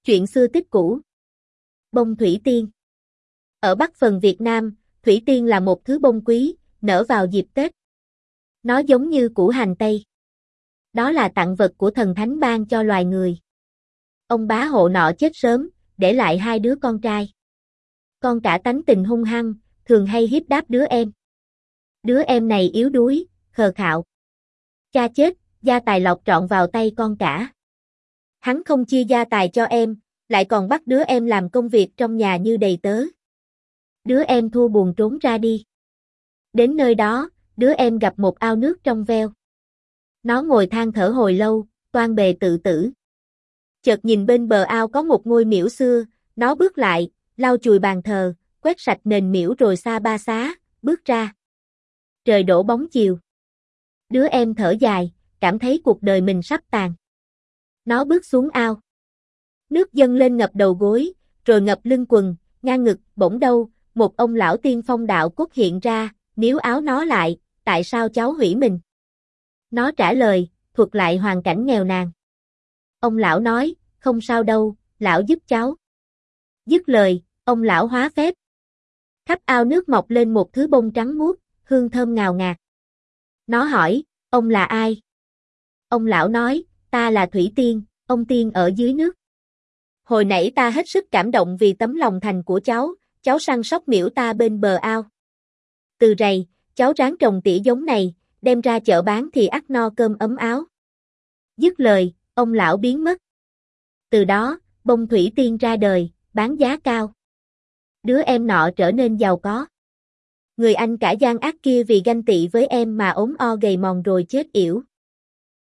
Chuyện xưa tích cũ. Bông thủy tiên. Ở Bắc phần Việt Nam, thủy tiên là một thứ bông quý, nở vào dịp Tết. Nó giống như củ hành tây. Đó là tặng vật của thần thánh ban cho loài người. Ông bá hộ nọ chết sớm, để lại hai đứa con trai. Con cả tánh tình hung hăng, thường hay hiếp đáp đứa em. Đứa em này yếu đuối, khờ khạo. Cha chết, gia tài lọt trọn vào tay con cả. Hắn không chia gia tài cho em, lại còn bắt đứa em làm công việc trong nhà như đầy tớ. Đứa em thua buồn trốn ra đi. Đến nơi đó, đứa em gặp một ao nước trong veo. Nó ngồi than thở hồi lâu, toan bề tự tử. Chợt nhìn bên bờ ao có một ngôi miễu xưa, nó bước lại, lau chùi bàn thờ, quét sạch nền miễu rồi sa ba xá, bước ra. Trời đổ bóng chiều. Đứa em thở dài, cảm thấy cuộc đời mình sắp tàn. Nó bước xuống ao. Nước dâng lên ngập đầu gối, rồi ngập lưng quần, ngang ngực, bỗng đâu, một ông lão tiên phong đạo cốt hiện ra, níu áo nó lại, tại sao cháu hủy mình? Nó trả lời, thuật lại hoàn cảnh nghèo nàn. Ông lão nói, không sao đâu, lão giúp cháu. Dứt lời, ông lão hóa phép. Khắp ao nước mọc lên một thứ bông trắng muốt, hương thơm ngào ngạt. Nó hỏi, ông là ai? Ông lão nói, ta là Thủy Tiên, ông tiên ở dưới nước. Hồi nãy ta hết sức cảm động vì tấm lòng thành của cháu săn sóc miễu ta bên bờ ao. Từ rày, cháu ráng trồng tỉa giống này, đem ra chợ bán thì ắt no cơm ấm áo. Dứt lời, ông lão biến mất. Từ đó, bông thủy tiên ra đời, bán giá cao. Đứa em nọ trở nên giàu có. Người anh cả gian ác kia vì ganh tị với em mà ốm o gầy mòn rồi chết yểu.